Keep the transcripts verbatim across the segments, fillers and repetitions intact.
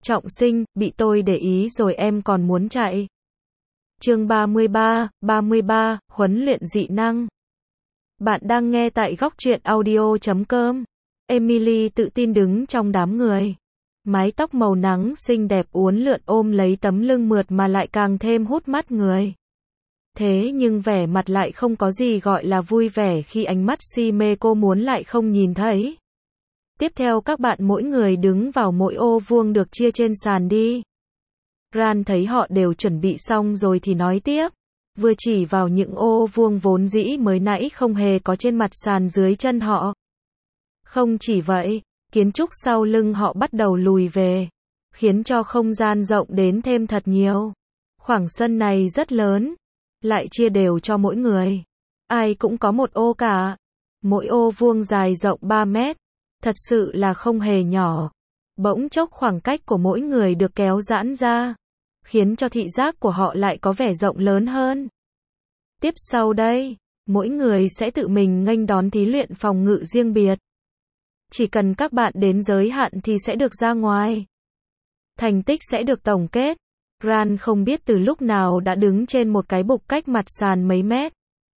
Trọng sinh, bị tôi để ý rồi em còn muốn chạy. Chương ba mươi ba, ba mươi ba, huấn luyện dị năng. Bạn đang nghe tại góc truyện audio chấm com. Emily tự tin đứng trong đám người. Mái tóc màu nắng xinh đẹp uốn lượn ôm lấy tấm lưng mượt mà lại càng thêm hút mắt người. Thế nhưng vẻ mặt lại không có gì gọi là vui vẻ khi ánh mắt si mê cô muốn lại không nhìn thấy. Tiếp theo các bạn mỗi người đứng vào mỗi ô vuông được chia trên sàn đi. Ran thấy họ đều chuẩn bị xong rồi thì nói tiếp. Vừa chỉ vào những ô vuông vốn dĩ mới nãy không hề có trên mặt sàn dưới chân họ. Không chỉ vậy, kiến trúc sau lưng họ bắt đầu lùi về, khiến cho không gian rộng đến thêm thật nhiều. Khoảng sân này rất lớn, lại chia đều cho mỗi người. Ai cũng có một ô cả. Mỗi ô vuông dài rộng ba mét. Thật sự là không hề nhỏ. Bỗng chốc khoảng cách của mỗi người được kéo giãn ra, khiến cho thị giác của họ lại có vẻ rộng lớn hơn. Tiếp sau đây, mỗi người sẽ tự mình nghênh đón thí luyện phòng ngự riêng biệt. Chỉ cần các bạn đến giới hạn thì sẽ được ra ngoài. Thành tích sẽ được tổng kết. Ran không biết từ lúc nào đã đứng trên một cái bục cách mặt sàn mấy mét.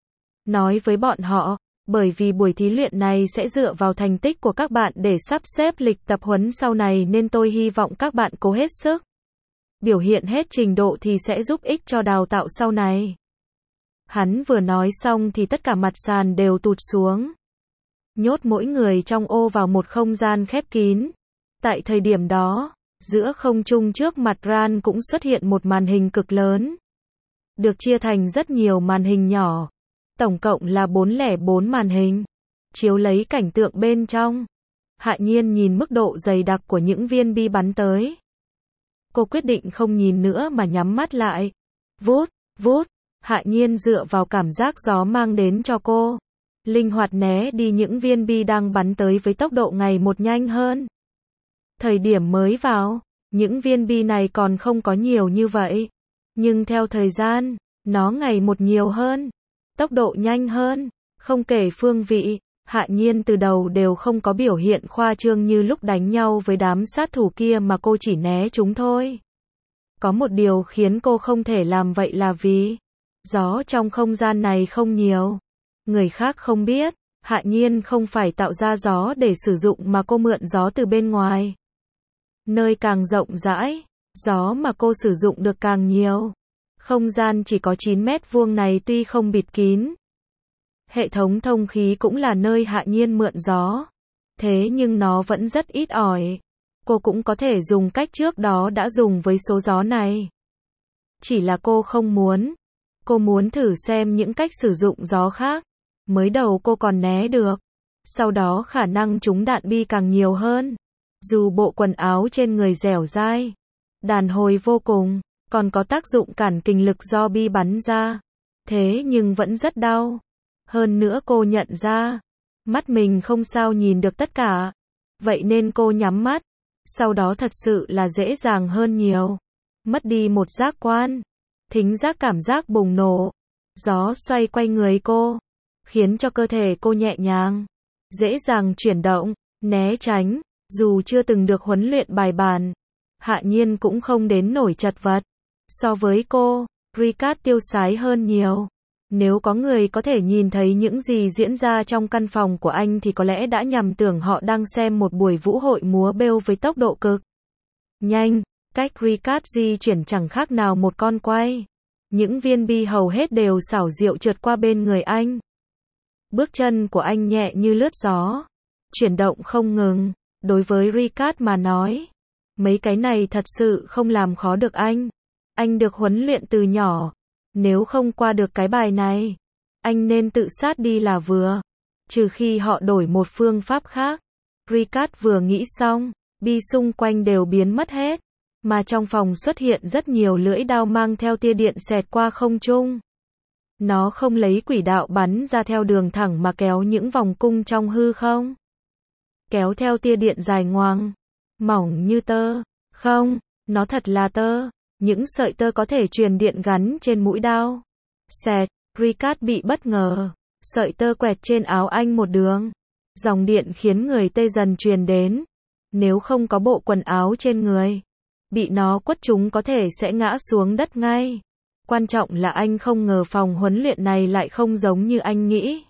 Nói với bọn họ, bởi vì buổi thí luyện này sẽ dựa vào thành tích của các bạn để sắp xếp lịch tập huấn sau này nên tôi hy vọng các bạn cố hết sức. Biểu hiện hết trình độ thì sẽ giúp ích cho đào tạo sau này. Hắn vừa nói xong thì tất cả mặt sàn đều tụt xuống. Nhốt mỗi người trong ô vào một không gian khép kín. Tại thời điểm đó, giữa không trung trước mặt Ran cũng xuất hiện một màn hình cực lớn. Được chia thành rất nhiều màn hình nhỏ. Tổng cộng là bốn không bốn màn hình. Chiếu lấy cảnh tượng bên trong. Hạ Nhiên nhìn mức độ dày đặc của những viên bi bắn tới. Cô quyết định không nhìn nữa mà nhắm mắt lại. Vút, vút. Hạ Nhiên dựa vào cảm giác gió mang đến cho cô. Linh hoạt né đi những viên bi đang bắn tới với tốc độ ngày một nhanh hơn. Thời điểm mới vào, những viên bi này còn không có nhiều như vậy. Nhưng theo thời gian, nó ngày một nhiều hơn. Tốc độ nhanh hơn, không kể phương vị, Hạ Nhiên từ đầu đều không có biểu hiện khoa trương như lúc đánh nhau với đám sát thủ kia mà cô chỉ né chúng thôi. Có một điều khiến cô không thể làm vậy là vì gió trong không gian này không nhiều. Người khác không biết, Hạ Nhiên không phải tạo ra gió để sử dụng mà cô mượn gió từ bên ngoài. Nơi càng rộng rãi, gió mà cô sử dụng được càng nhiều. Không gian chỉ có chín mét vuông này tuy không bịt kín. Hệ thống thông khí cũng là nơi Hạ Nhiên mượn gió. Thế nhưng nó vẫn rất ít ỏi. Cô cũng có thể dùng cách trước đó đã dùng với số gió này. Chỉ là cô không muốn. Cô muốn thử xem những cách sử dụng gió khác. Mới đầu cô còn né được. Sau đó khả năng trúng đạn bi càng nhiều hơn. Dù bộ quần áo trên người dẻo dai, đàn hồi vô cùng, còn có tác dụng cản kình lực do bi bắn ra. Thế nhưng vẫn rất đau. Hơn nữa cô nhận ra, mắt mình không sao nhìn được tất cả. Vậy nên cô nhắm mắt. Sau đó thật sự là dễ dàng hơn nhiều. Mất đi một giác quan. Thính giác cảm giác bùng nổ. Gió xoay quay người cô, khiến cho cơ thể cô nhẹ nhàng, dễ dàng chuyển động, né tránh. Dù chưa từng được huấn luyện bài bản, Hạ Nhiên cũng không đến nổi chật vật. So với cô, Ricard tiêu sái hơn nhiều. Nếu có người có thể nhìn thấy những gì diễn ra trong căn phòng của anh thì có lẽ đã nhầm tưởng họ đang xem một buổi vũ hội múa bêu với tốc độ cực nhanh. Cách Ricard di chuyển chẳng khác nào một con quay. Những viên bi hầu hết đều xảo diệu trượt qua bên người anh. Bước chân của anh nhẹ như lướt gió, chuyển động không ngừng. Đối với Ricard mà nói, mấy cái này thật sự không làm khó được anh. Anh được huấn luyện từ nhỏ. Nếu không qua được cái bài này, anh nên tự sát đi là vừa. Trừ khi họ đổi một phương pháp khác. Ricard vừa nghĩ xong, bi xung quanh đều biến mất hết. Mà trong phòng xuất hiện rất nhiều lưỡi đao mang theo tia điện xẹt qua không trung. Nó không lấy quỹ đạo bắn ra theo đường thẳng mà kéo những vòng cung trong hư không. Kéo theo tia điện dài ngoằng, mỏng như tơ. Không, nó thật là tơ. Những sợi tơ có thể truyền điện gắn trên mũi đao. Xẹt, Ricard bị bất ngờ. Sợi tơ quẹt trên áo anh một đường. Dòng điện khiến người tê dần truyền đến. Nếu không có bộ quần áo trên người, bị nó quất trúng có thể sẽ ngã xuống đất ngay. Quan trọng là anh không ngờ phòng huấn luyện này lại không giống như anh nghĩ.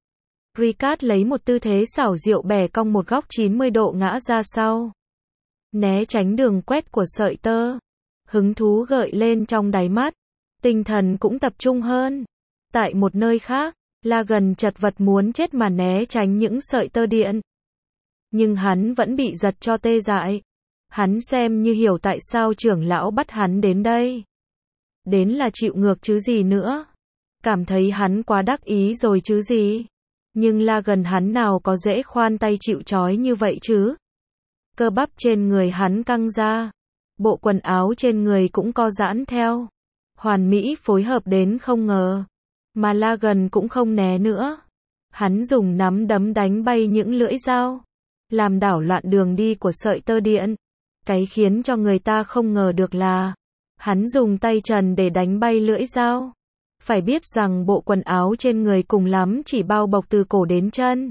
Ricard lấy một tư thế xảo diệu bẻ cong một góc chín mươi độ ngã ra sau. Né tránh đường quét của sợi tơ. Hứng thú gợi lên trong đáy mắt. Tinh thần cũng tập trung hơn. Tại một nơi khác, Lagan chật vật muốn chết mà né tránh những sợi tơ điện. Nhưng hắn vẫn bị giật cho tê dại. Hắn xem như hiểu tại sao trưởng lão bắt hắn đến đây. Đến là chịu ngược chứ gì nữa. Cảm thấy hắn quá đắc ý rồi chứ gì. Nhưng Lagan hắn nào có dễ khoan tay chịu trói như vậy chứ. Cơ bắp trên người hắn căng ra. Bộ quần áo trên người cũng co giãn theo. Hoàn mỹ phối hợp đến không ngờ. Mà Lagan cũng không né nữa. Hắn dùng nắm đấm đánh bay những lưỡi dao. Làm đảo loạn đường đi của sợi tơ điện. Cái khiến cho người ta không ngờ được là hắn dùng tay trần để đánh bay lưỡi dao. Phải biết rằng bộ quần áo trên người cùng lắm chỉ bao bọc từ cổ đến chân.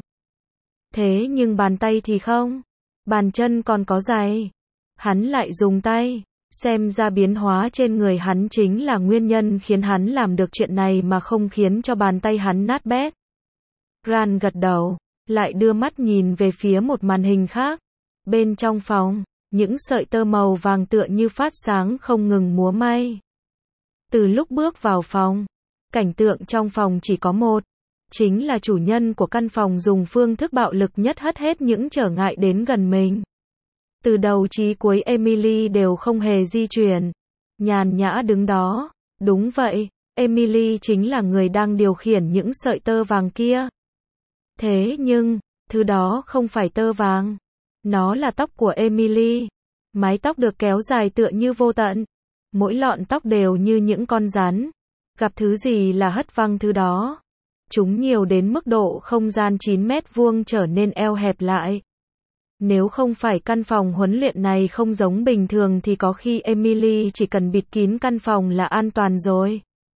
Thế nhưng bàn tay thì không. Bàn chân còn có giày. Hắn lại dùng tay. Xem ra biến hóa trên người hắn chính là nguyên nhân khiến hắn làm được chuyện này mà không khiến cho bàn tay hắn nát bét. Ran gật đầu. Lại đưa mắt nhìn về phía một màn hình khác. Bên trong phòng, những sợi tơ màu vàng tựa như phát sáng không ngừng múa may. Từ lúc bước vào phòng, cảnh tượng trong phòng chỉ có một. Chính là chủ nhân của căn phòng dùng phương thức bạo lực nhất hất hết những trở ngại đến gần mình. Từ đầu chí cuối Emily đều không hề di chuyển. Nhàn nhã đứng đó. Đúng vậy, Emily chính là người đang điều khiển những sợi tơ vàng kia. Thế nhưng, thứ đó không phải tơ vàng. Nó là tóc của Emily. Mái tóc được kéo dài tựa như vô tận. Mỗi lọn tóc đều như những con rắn. Gặp thứ gì là hất văng thứ đó. Chúng nhiều đến mức độ không gian chín mét vuông trở nên eo hẹp lại. Nếu không phải căn phòng huấn luyện này không giống bình thường thì có khi Emily chỉ cần bịt kín căn phòng là an toàn rồi.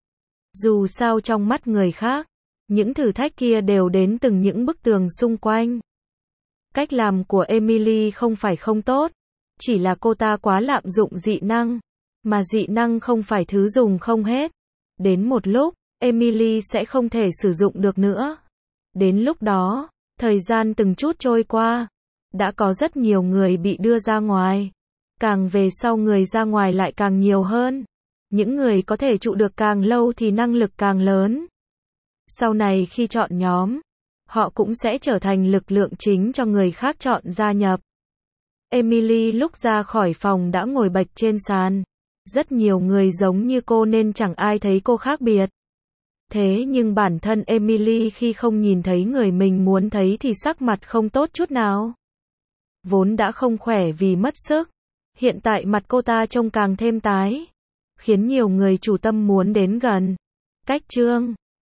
Dù sao trong mắt người khác, những thử thách kia đều đến từng những bức tường xung quanh. Cách làm của Emily không phải không tốt, chỉ là cô ta quá lạm dụng dị năng, mà dị năng không phải thứ dùng không hết. Đến một lúc, Emily sẽ không thể sử dụng được nữa. Đến lúc đó, thời gian từng chút trôi qua, đã có rất nhiều người bị đưa ra ngoài. Càng về sau người ra ngoài lại càng nhiều hơn. Những người có thể trụ được càng lâu thì năng lực càng lớn. Sau này khi chọn nhóm, họ cũng sẽ trở thành lực lượng chính cho người khác chọn gia nhập. Emily lúc ra khỏi phòng đã ngồi bệt trên sàn. Rất nhiều người giống như cô nên chẳng ai thấy cô khác biệt. Thế nhưng bản thân Emily khi không nhìn thấy người mình muốn thấy thì sắc mặt không tốt chút nào. Vốn đã không khỏe vì mất sức. Hiện tại mặt cô ta trông càng thêm tái. Khiến nhiều người chủ tâm muốn đến gần. Cách chương